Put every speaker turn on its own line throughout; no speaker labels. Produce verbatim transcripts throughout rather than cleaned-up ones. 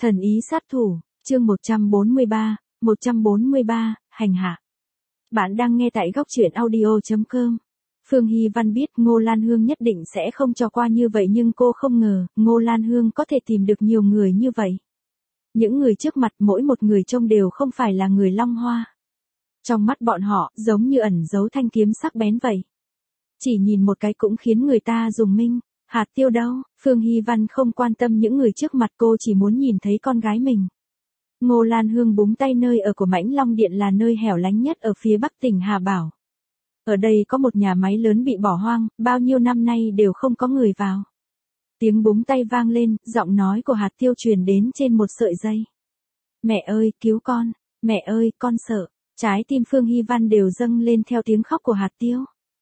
Thần ý sát thủ, chương một trăm bốn mươi ba, một trăm bốn mươi ba, hành hạ. Bạn đang nghe tại góc truyện audio chấm com. Phương Hy Văn biết Ngô Lan Hương nhất định sẽ không cho qua như vậy nhưng cô không ngờ Ngô Lan Hương có thể tìm được nhiều người như vậy. Những người trước mặt mỗi một người trông đều không phải là người Long Hoa. Trong mắt bọn họ giống như ẩn giấu thanh kiếm sắc bén vậy. Chỉ nhìn một cái cũng khiến người ta rùng mình. Hạt Tiêu đâu? Phương Hy Văn không quan tâm những người trước mặt, cô chỉ muốn nhìn thấy con gái mình. Ngô Lan Hương búng tay, nơi ở của Mãnh Long Điện là nơi hẻo lánh nhất ở phía bắc tỉnh Hà Bảo. Ở đây có một nhà máy lớn bị bỏ hoang, bao nhiêu năm nay đều không có người vào. Tiếng búng tay vang lên, giọng nói của Hạt Tiêu truyền đến trên một sợi dây. Mẹ ơi, cứu con, mẹ ơi, con sợ. Trái tim Phương Hy Văn đều dâng lên theo tiếng khóc của Hạt Tiêu.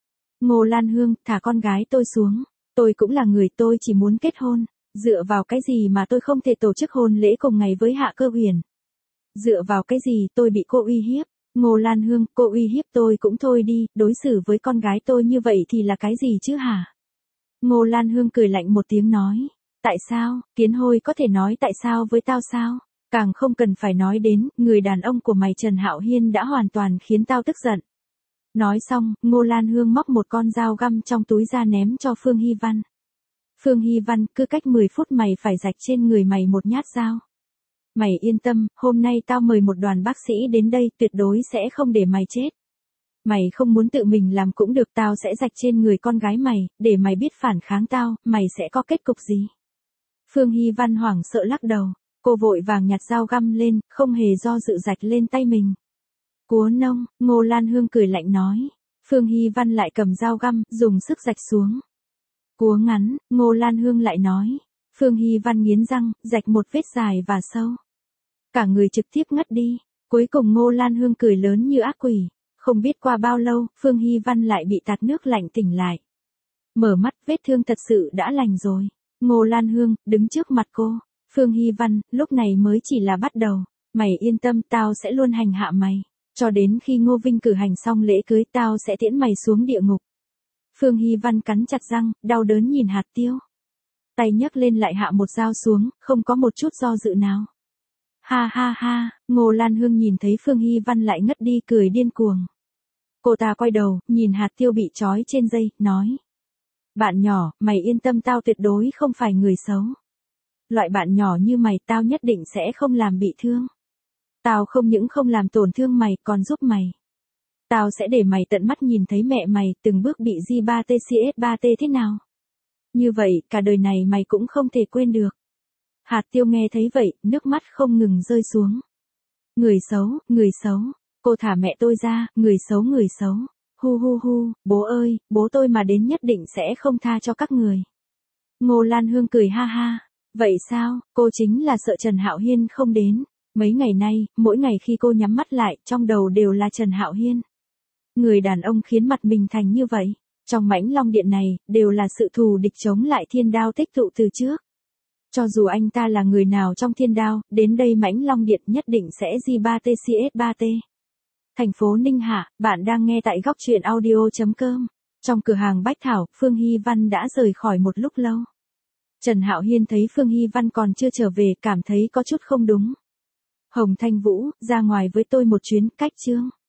Ngô Lan Hương, thả con gái tôi xuống. Tôi cũng là người, tôi chỉ muốn kết hôn. Dựa vào cái gì mà tôi không thể tổ chức hôn lễ cùng ngày với Hạ Cơ Huyền? Dựa vào cái gì tôi bị cô uy hiếp? Ngô Lan Hương, cô uy hiếp tôi cũng thôi đi, đối xử với con gái tôi như vậy thì là cái gì chứ hả? Ngô Lan Hương cười lạnh một tiếng nói. Tại sao? Kiến Hôi có thể nói tại sao với tao sao? Càng không cần phải nói đến, người đàn ông của mày Trần Hạo Hiên đã hoàn toàn khiến tao tức giận. Nói xong, Ngô Lan Hương móc một con dao găm trong túi ra ném cho Phương Hy Văn. Phương Hy Văn, cứ cách mười phút mày phải rạch trên người mày một nhát dao. Mày yên tâm, hôm nay tao mời một đoàn bác sĩ đến đây, tuyệt đối sẽ không để mày chết. Mày không muốn tự mình làm cũng được, tao sẽ rạch trên người con gái mày, để mày biết phản kháng tao, mày sẽ có kết cục gì. Phương Hy Văn hoảng sợ lắc đầu, cô vội vàng nhặt dao găm lên, không hề do dự rạch lên tay mình. Cúa nông, Ngô Lan Hương cười lạnh nói. Phương Hy Văn lại cầm dao găm, dùng sức rạch xuống. Cúa ngắn, Ngô Lan Hương lại nói. Phương Hy Văn nghiến răng, rạch một vết dài và sâu. Cả người trực tiếp ngất đi. Cuối cùng Ngô Lan Hương cười lớn như ác quỷ. Không biết qua bao lâu, Phương Hy Văn lại bị tạt nước lạnh tỉnh lại. Mở mắt, vết thương thật sự đã lành rồi. Ngô Lan Hương, đứng trước mặt cô. Phương Hy Văn, lúc này mới chỉ là bắt đầu. Mày yên tâm, tao sẽ luôn hành hạ mày. Cho đến khi Ngô Vinh cử hành xong lễ cưới, tao sẽ tiễn mày xuống địa ngục. Phương Hy Văn cắn chặt răng, đau đớn nhìn Hạt Tiêu. Tay nhấc lên lại hạ một dao xuống, không có một chút do dự nào. Ha ha ha, Ngô Lan Hương nhìn thấy Phương Hy Văn lại ngất đi cười điên cuồng. Cô ta quay đầu, nhìn Hạt Tiêu bị trói trên dây, nói. Bạn nhỏ, mày yên tâm, tao tuyệt đối không phải người xấu. Loại bạn nhỏ như mày tao nhất định sẽ không làm bị thương. Tao không những không làm tổn thương mày, còn giúp mày. Tao sẽ để mày tận mắt nhìn thấy mẹ mày từng bước bị G ba T C S ba T thế nào. Như vậy, cả đời này mày cũng không thể quên được. Hạt Tiêu nghe thấy vậy, nước mắt không ngừng rơi xuống. Người xấu, người xấu. Cô thả mẹ tôi ra, người xấu người xấu. Hu hu hu, bố ơi, bố tôi mà đến nhất định sẽ không tha cho các người. Ngô Lan Hương cười ha ha. Vậy sao, cô chính là sợ Trần Hạo Hiên không đến. Mấy ngày nay, mỗi ngày khi cô nhắm mắt lại, trong đầu đều là Trần Hạo Hiên. Người đàn ông khiến mặt mình thành như vậy. Trong Mãnh Long Điện này, đều là sự thù địch chống lại Thiên Đao tích tụ từ trước. Cho dù anh ta là người nào trong Thiên Đao, đến đây Mãnh Long Điện nhất định sẽ G ba T C S ba T. Thành phố Ninh Hạ, bạn đang nghe tại góc truyện audio chấm com. Trong cửa hàng Bách Thảo, Phương Hy Văn đã rời khỏi một lúc lâu. Trần Hạo Hiên thấy Phương Hy Văn còn chưa trở về, cảm thấy có chút không đúng. Hồng Thanh Vũ, ra ngoài với tôi một chuyến, cách chương.